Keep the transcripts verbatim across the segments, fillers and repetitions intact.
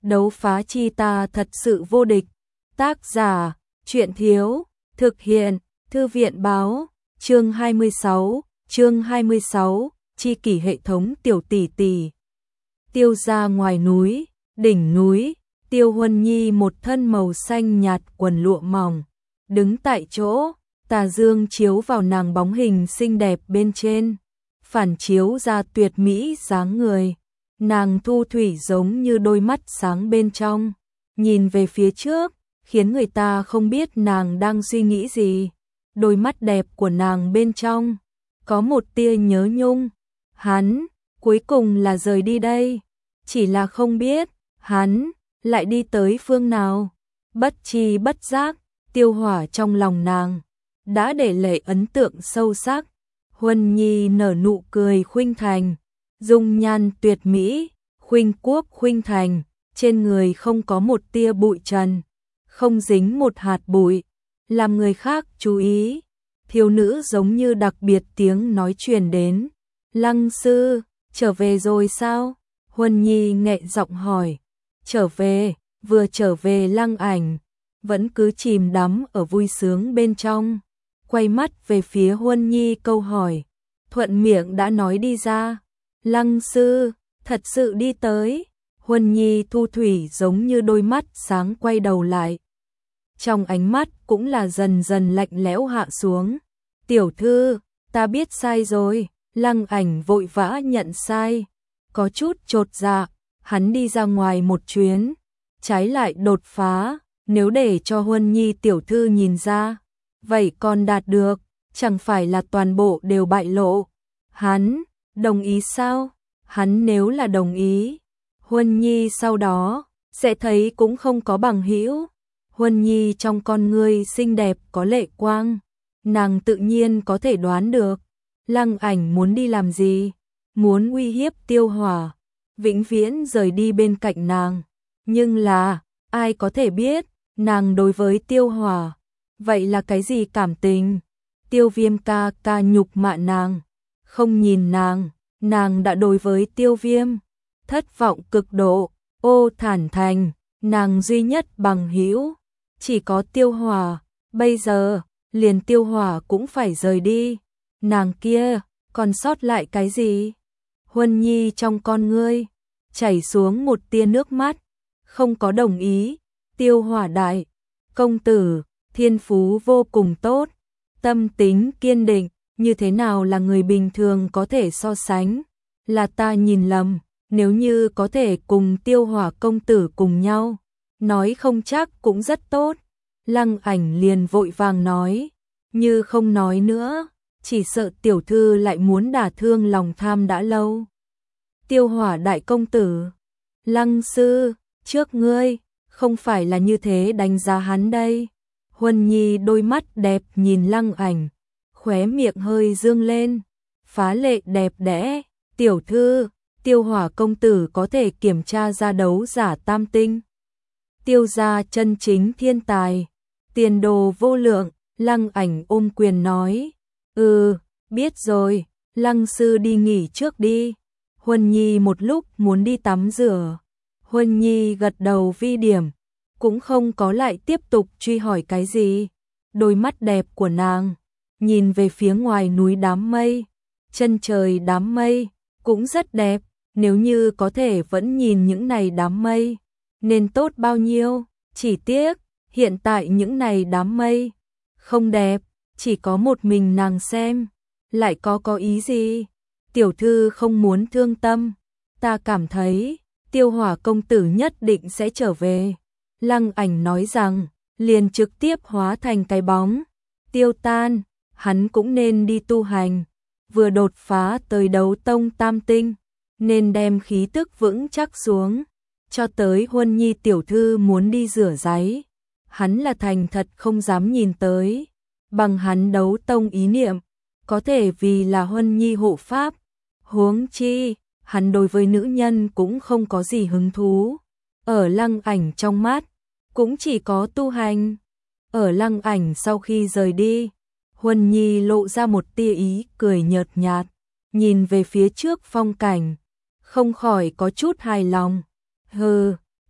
Đấu phá chi ta thật sự vô địch. Tác giả, Truyện Thiếu, thực hiện, Thư viện Báo, chương hai mươi sáu, chương hai mươi sáu, chi kỷ hệ thống tiểu tỷ tỷ. Tiêu gia ngoài núi, đỉnh núi, Tiêu Huân Nhi một thân màu xanh nhạt quần lụa mỏng, đứng tại chỗ, tà dương chiếu vào nàng bóng hình xinh đẹp bên trên, phản chiếu ra tuyệt mỹ dáng người. Nàng thu thủy giống như đôi mắt sáng bên trong, nhìn về phía trước, khiến người ta không biết nàng đang suy nghĩ gì. Đôi mắt đẹp của nàng bên trong, có một tia nhớ nhung. Hắn, cuối cùng là rời đi đây, chỉ là không biết, hắn, lại đi tới phương nào. Bất tri bất giác, Tiêu Hỏa trong lòng nàng, đã để lại ấn tượng sâu sắc. Huân Nhi nở nụ cười khuynh thành, dung nhan tuyệt mỹ, khuynh quốc khuynh thành, trên người không có một tia bụi trần, không dính một hạt bụi, làm người khác chú ý. Thiếu nữ giống như đặc biệt tiếng nói truyền đến. Lăng sư, trở về rồi sao? Huân Nhi nghẹ giọng hỏi. Trở về, vừa trở về. Lăng Ảnh vẫn cứ chìm đắm ở vui sướng bên trong, quay mắt về phía Huân Nhi câu hỏi, thuận miệng đã nói đi ra. Lăng sư, thật sự đi tới. Huân Nhi thu thủy giống như đôi mắt sáng quay đầu lại, trong ánh mắt cũng là dần dần lạnh lẽo hạ xuống. Tiểu thư, ta biết sai rồi. Lăng Ảnh vội vã nhận sai, có chút chột dạ. Hắn đi ra ngoài một chuyến, trái lại đột phá, nếu để cho Huân Nhi tiểu thư nhìn ra, vậy còn đạt được, chẳng phải là toàn bộ đều bại lộ. Hắn đồng ý sao? Hắn nếu là đồng ý, Huân Nhi sau đó sẽ thấy cũng không có bằng hữu. Huân Nhi trong con ngươi xinh đẹp có lệ quang, nàng tự nhiên có thể đoán được Lăng Ảnh muốn đi làm gì, muốn uy hiếp Tiêu Hỏa, vĩnh viễn rời đi bên cạnh nàng. Nhưng là, ai có thể biết, nàng đối với Tiêu Hỏa, vậy là cái gì cảm tình? Tiêu Viêm ca ca nhục mạ nàng, không nhìn nàng, nàng đã đối với Tiêu Viêm thất vọng cực độ. Ô Thản Thành, nàng duy nhất bằng hữu chỉ có Tiêu Hỏa, bây giờ liền Tiêu Hỏa cũng phải rời đi, nàng kia còn sót lại cái gì? Huân Nhi trong con ngươi chảy xuống một tia nước mắt, không có đồng ý. Tiêu Hỏa đại công tử, thiên phú vô cùng tốt, tâm tính kiên định, như thế nào là người bình thường có thể so sánh? Là ta nhìn lầm, nếu như có thể cùng Tiêu Hỏa công tử cùng nhau, nói không chắc cũng rất tốt. Lăng Ảnh liền vội vàng nói, như không nói nữa, chỉ sợ tiểu thư lại muốn đả thương lòng tham đã lâu. Tiêu Hỏa đại công tử, Lăng sư, trước ngươi, không phải là như thế đánh giá hắn đây. Huân Nhi đôi mắt đẹp nhìn Lăng Ảnh, khóe miệng hơi dương lên, phá lệ đẹp đẽ. Tiểu thư, Tiêu Hỏa công tử có thể kiểm tra ra đấu giả tam tinh, Tiêu gia chân chính thiên tài, tiền đồ vô lượng. Lăng Ảnh ôm quyền nói, ừ, biết rồi, Lăng sư đi nghỉ trước đi. Huân Nhi một lúc muốn đi tắm rửa. Huân Nhi gật đầu vi điểm, cũng không có lại tiếp tục truy hỏi cái gì. Đôi mắt đẹp của nàng nhìn về phía ngoài núi đám mây, chân trời đám mây cũng rất đẹp, nếu như có thể vẫn nhìn những này đám mây nên tốt bao nhiêu. Chỉ tiếc hiện tại những này đám mây không đẹp, chỉ có một mình nàng xem, lại có có ý gì? Tiểu thư không muốn thương tâm, ta cảm thấy Tiêu Hỏa công tử nhất định sẽ trở về. Lăng Ảnh nói rằng, liền trực tiếp hóa thành cái bóng tiêu tan. Hắn cũng nên đi tu hành, vừa đột phá tới đấu tông tam tinh, nên đem khí tức vững chắc xuống. Cho tới Huân Nhi tiểu thư muốn đi rửa ráy, hắn là thành thật không dám nhìn tới. Bằng hắn đấu tông ý niệm, có thể vì là Huân Nhi hộ pháp. Huống chi, hắn đối với nữ nhân cũng không có gì hứng thú. Ở Lăng Ảnh trong mắt, cũng chỉ có tu hành. Ở Lăng Ảnh sau khi rời đi, Huân Nhi lộ ra một tia ý cười nhợt nhạt, nhìn về phía trước phong cảnh, không khỏi có chút hài lòng. Hừ,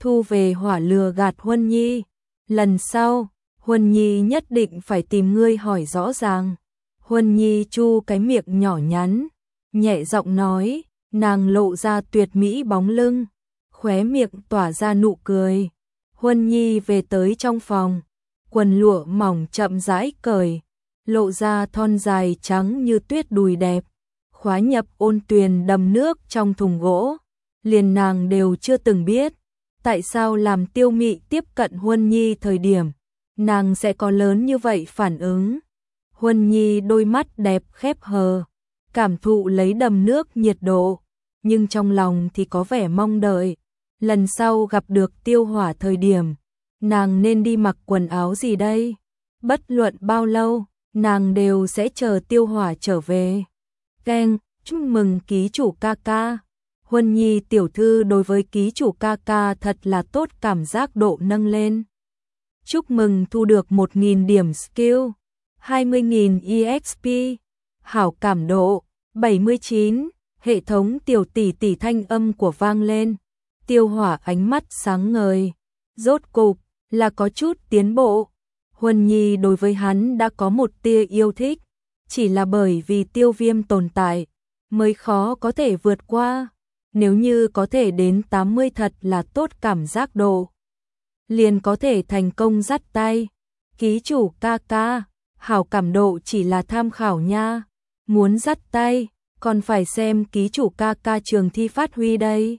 thu về hỏa lừa gạt Huân Nhi. Lần sau, Huân Nhi nhất định phải tìm ngươi hỏi rõ ràng. Huân Nhi chu cái miệng nhỏ nhắn, nhẹ giọng nói, nàng lộ ra tuyệt mỹ bóng lưng, khóe miệng tỏa ra nụ cười. Huân Nhi về tới trong phòng, quần lụa mỏng chậm rãi cởi, lộ ra thon dài trắng như tuyết đùi đẹp, khóa nhập ôn tuyền đầm nước trong thùng gỗ. Liền nàng đều chưa từng biết, tại sao làm Tiêu Mị tiếp cận Huân Nhi thời điểm, nàng sẽ có lớn như vậy phản ứng. Huân Nhi đôi mắt đẹp khép hờ, cảm thụ lấy đầm nước nhiệt độ, nhưng trong lòng thì có vẻ mong đợi. Lần sau gặp được Tiêu Hỏa thời điểm, nàng nên đi mặc quần áo gì đây? Bất luận bao lâu, nàng đều sẽ chờ Tiêu Hỏa trở về. Keng, chúc mừng ký chủ ca ca. Huân Nhi tiểu thư đối với ký chủ ca ca thật là tốt, cảm giác độ nâng lên. Chúc mừng thu được một nghìn điểm skill, hai mươi nghìn e ích pê, hảo cảm độ bảy mươi chín. Hệ thống tiểu tỷ tỷ thanh âm của vang lên. Tiêu Hỏa ánh mắt sáng ngời, rốt cục là có chút tiến bộ. Huân Nhi đối với hắn đã có một tia yêu thích, chỉ là bởi vì Tiêu Viêm tồn tại mới khó có thể vượt qua. Nếu như có thể đến tám mươi thật là tốt, cảm giác độ liền có thể thành công dắt tay. Ký chủ ca ca, hảo cảm độ chỉ là tham khảo nha, muốn dắt tay còn phải xem ký chủ ca ca trường thi phát huy đây.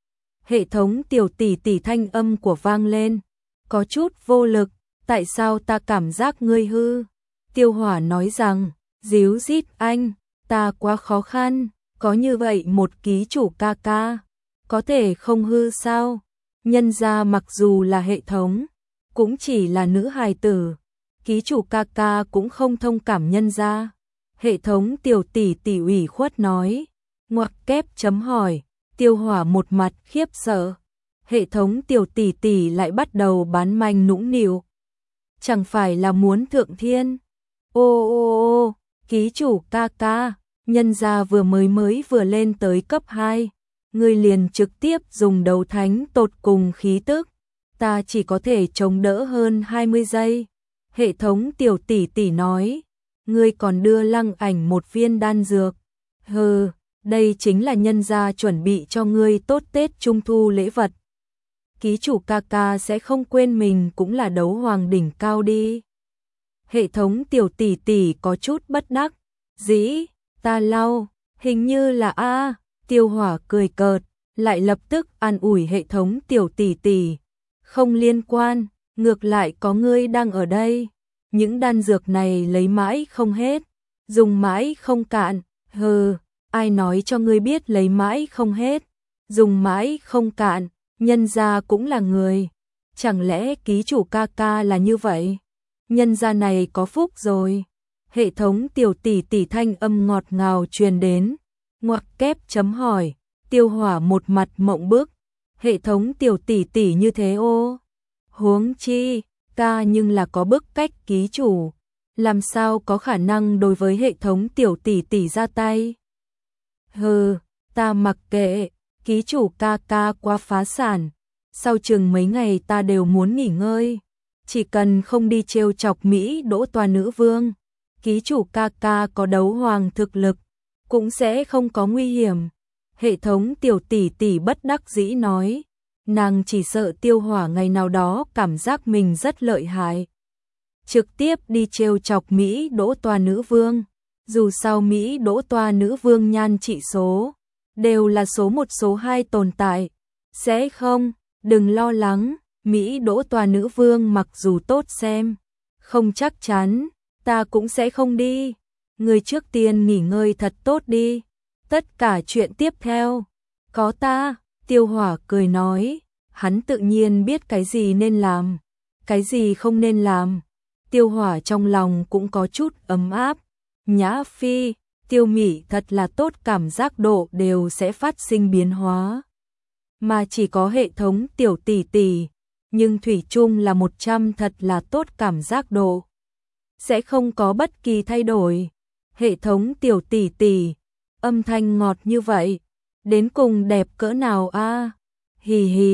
Hệ thống tiểu tỷ tỷ thanh âm của vang lên, có chút vô lực, tại sao ta cảm giác ngươi hư? Tiêu Hỏa nói rằng, díu dít anh, ta quá khó khăn, có như vậy một ký chủ ca ca, có thể không hư sao? Nhân ra mặc dù là hệ thống, cũng chỉ là nữ hài tử, ký chủ ca ca cũng không thông cảm nhân ra. Hệ thống tiểu tỷ tỷ ủy khuất nói, ngoặc kép chấm hỏi. Tiêu Hỏa một mặt khiếp sợ. Hệ thống tiểu tỷ tỷ lại bắt đầu bán manh nũng nịu. Chẳng phải là muốn thượng thiên? Ô ô ô, ký chủ ca ca, nhân gia vừa mới mới vừa lên tới cấp hai, ngươi liền trực tiếp dùng đấu thánh tột cùng khí tức, ta chỉ có thể chống đỡ hơn hai mươi giây. Hệ thống tiểu tỷ tỷ nói, ngươi còn đưa Lăng Ảnh một viên đan dược. Hừ, đây chính là nhân gia chuẩn bị cho ngươi tốt Tết Trung Thu lễ vật. Ký chủ ca ca sẽ không quên mình cũng là đấu hoàng đỉnh cao đi. Hệ thống tiểu tỷ tỷ có chút bất đắc dĩ, ta lau, hình như là a. Tiêu Hỏa cười cợt, lại lập tức an ủi hệ thống tiểu tỷ tỷ, không liên quan, ngược lại có ngươi đang ở đây. Những đan dược này lấy mãi không hết, dùng mãi không cạn. Hừ, ai nói cho ngươi biết lấy mãi không hết, dùng mãi không cạn, nhân gia cũng là người. Chẳng lẽ ký chủ ca ca là như vậy? Nhân gia này có phúc rồi. Hệ thống tiểu tỷ tỷ thanh âm ngọt ngào truyền đến. Ngoặc kép chấm hỏi. Tiêu Hỏa một mặt mộng bức. Hệ thống tiểu tỷ tỷ như thế ô? Huống chi, ca nhưng là có bức cách ký chủ, làm sao có khả năng đối với hệ thống tiểu tỷ tỷ ra tay? Hừ, ta mặc kệ, ký chủ ca ca quá phá sản, sau chừng mấy ngày ta đều muốn nghỉ ngơi, chỉ cần không đi trêu chọc Mỹ Đỗ Toa nữ vương, ký chủ ca ca có đấu hoàng thực lực, cũng sẽ không có nguy hiểm. Hệ thống tiểu tỷ tỷ bất đắc dĩ nói, nàng chỉ sợ Tiêu Hỏa ngày nào đó cảm giác mình rất lợi hại, trực tiếp đi trêu chọc Mỹ Đỗ Toa nữ vương. Dù sao Mỹ Đỗ Toa nữ vương nhan trị số đều là số một số hai tồn tại. Sẽ không, đừng lo lắng, Mỹ Đỗ Toa nữ vương mặc dù tốt xem, không chắc chắn, ta cũng sẽ không đi. Người trước tiên nghỉ ngơi thật tốt đi, tất cả chuyện tiếp theo có ta. Tiêu Hỏa cười nói, hắn tự nhiên biết cái gì nên làm, cái gì không nên làm. Tiêu Hỏa trong lòng cũng có chút ấm áp. Nhã Phi, Tiêu Mị thật là tốt, cảm giác độ đều sẽ phát sinh biến hóa. Mà chỉ có hệ thống tiểu tỷ tỷ, nhưng thủy chung là một trăm thật là tốt, cảm giác độ sẽ không có bất kỳ thay đổi. Hệ thống tiểu tỷ tỷ, âm thanh ngọt như vậy, đến cùng đẹp cỡ nào a? À? Hì hì,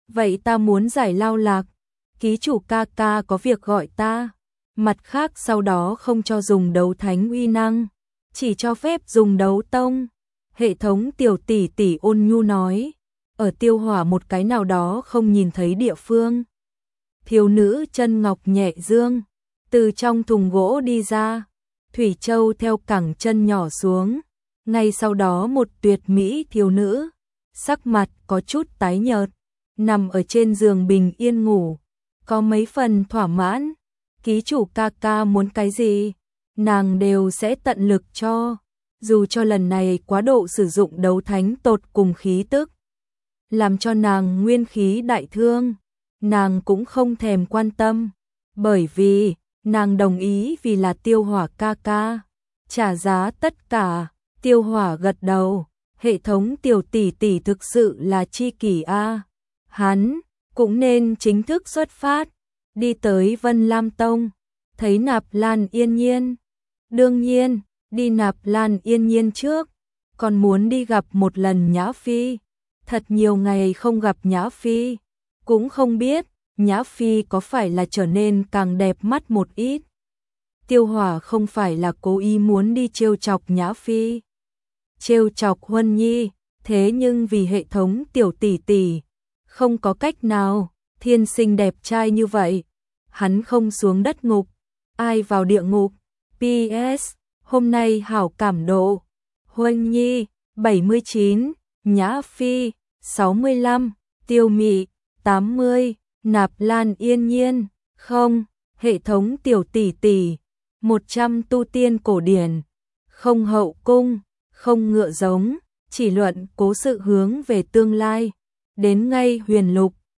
Vậy ta muốn giải lao lạc, ký chủ ca ca có việc gọi ta. Mặt khác sau đó không cho dùng đấu thánh uy năng, chỉ cho phép dùng đấu tông. Hệ thống tiểu tỷ tỷ ôn nhu nói, ở Tiêu Hỏa một cái nào đó không nhìn thấy địa phương. Thiếu nữ chân ngọc nhẹ dương, từ trong thùng gỗ đi ra, Thủy Châu theo cẳng chân nhỏ xuống. Ngay sau đó một tuyệt mỹ thiếu nữ, sắc mặt có chút tái nhợt, nằm ở trên giường bình yên ngủ, có mấy phần thỏa mãn. Ký chủ ca ca muốn cái gì, nàng đều sẽ tận lực cho, dù cho lần này quá độ sử dụng đấu thánh tột cùng khí tức, làm cho nàng nguyên khí đại thương, nàng cũng không thèm quan tâm, bởi vì nàng đồng ý vì là Tiêu Hỏa ca ca, trả giá tất cả. Tiêu Hỏa gật đầu, hệ thống tiểu tỷ tỷ thực sự là chi kỷ a. Hắn cũng nên chính thức xuất phát, đi tới Vân Lam Tông, thấy Nạp Lan Yên Nhiên. Đương nhiên, đi Nạp Lan Yên Nhiên trước, còn muốn đi gặp một lần Nhã Phi. Thật nhiều ngày không gặp Nhã Phi, cũng không biết Nhã Phi có phải là trở nên càng đẹp mắt một ít. Tiêu Hỏa không phải là cố ý muốn đi trêu chọc Nhã Phi, trêu chọc Huân Nhi, thế nhưng vì hệ thống tiểu tỷ tỷ, không có cách nào, thiên sinh đẹp trai như vậy, hắn không xuống đất ngục, ai vào địa ngục. pê ét Hôm nay hảo cảm độ, Huân Nhi bảy mươi chín, Nhã Phi sáu mươi lăm, Tiêu Mị tám mươi, Nạp Lan Yên Nhiên không, hệ thống tiểu tỷ tỷ một trăm tu tiên cổ điển, không hậu cung, không ngựa giống, chỉ luận cố sự hướng về tương lai, đến ngay huyền lục,